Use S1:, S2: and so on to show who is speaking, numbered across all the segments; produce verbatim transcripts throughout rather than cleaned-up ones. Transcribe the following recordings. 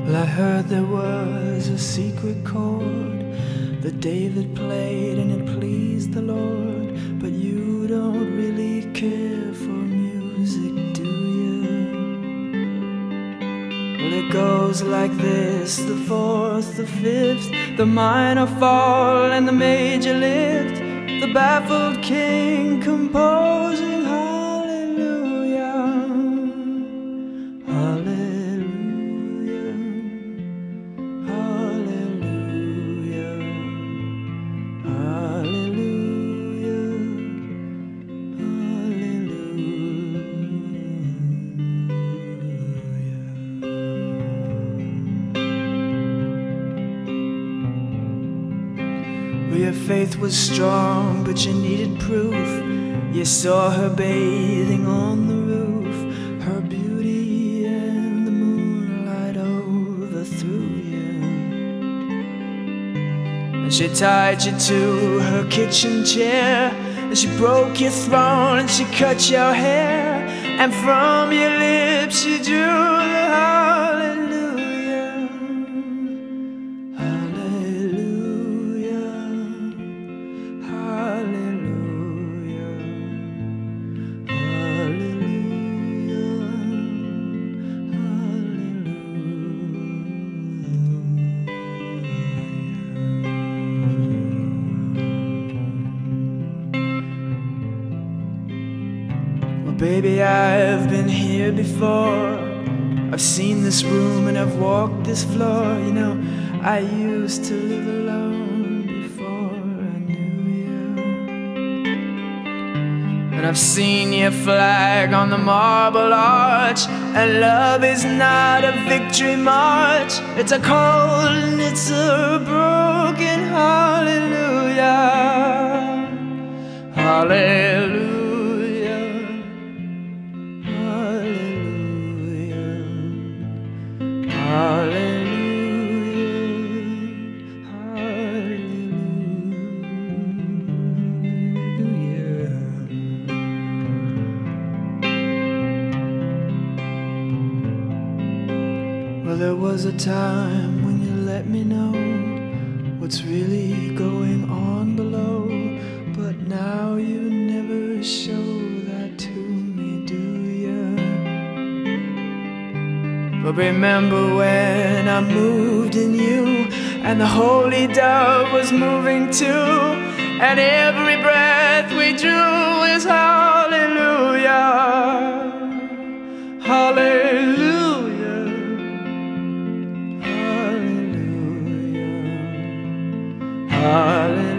S1: I heard there was a secret chord that David played and it pleased the Lord. But you don't really care for music, do you? Well, it goes like this: the fourth, the fifth, the minor fall and the major lift, the baffled king composing hallelujah, hallelujah, hallelujah, hallelujah, hallelujah. Well, your faith was strong, but you needed proof. You saw her bathing on the roof, her beauty and the moonlight overthrew you. And she tied you to her kitchen chair, and she broke your throne and she cut your hair, and from your lips she drew the hallelujah, hallelujah, hallelujah, hallelujah, hallelujah. Well, baby, I've been here before. I've seen this room and I've walked this floor. You know, I used to live alone before I knew you. And I've seen your flag on the marble arch, and love is not a victory march. It's a cold and it's a broken hallelujah, hallelujah. Hallelujah, hallelujah. Well, there was a time when you let me know what's really going on below, but now you never show that to me, do you? But remember when I moved in you, and the holy dove was moving too, and every breath we drew is hallelujah, hallelujah, hallelujah, hallelujah.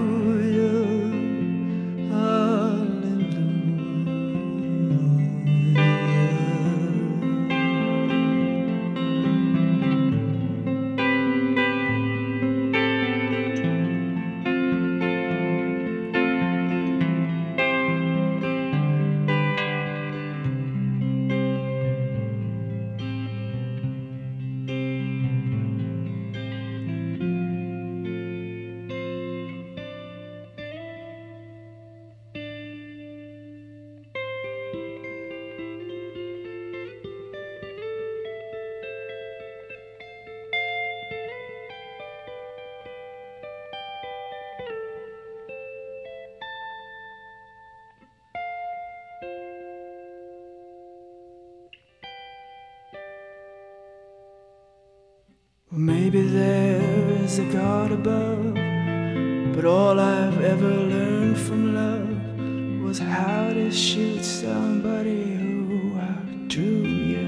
S1: Well, maybe there is a God above, but all I've ever learned from love was how to shoot somebody who outdrew you.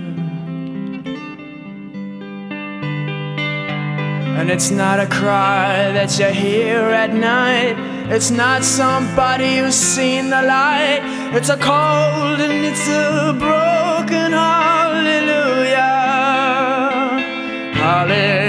S1: And it's not a cry that you hear at night, it's not somebody who's seen the light. It's a cold and it's a broken hallelujah, hallelujah.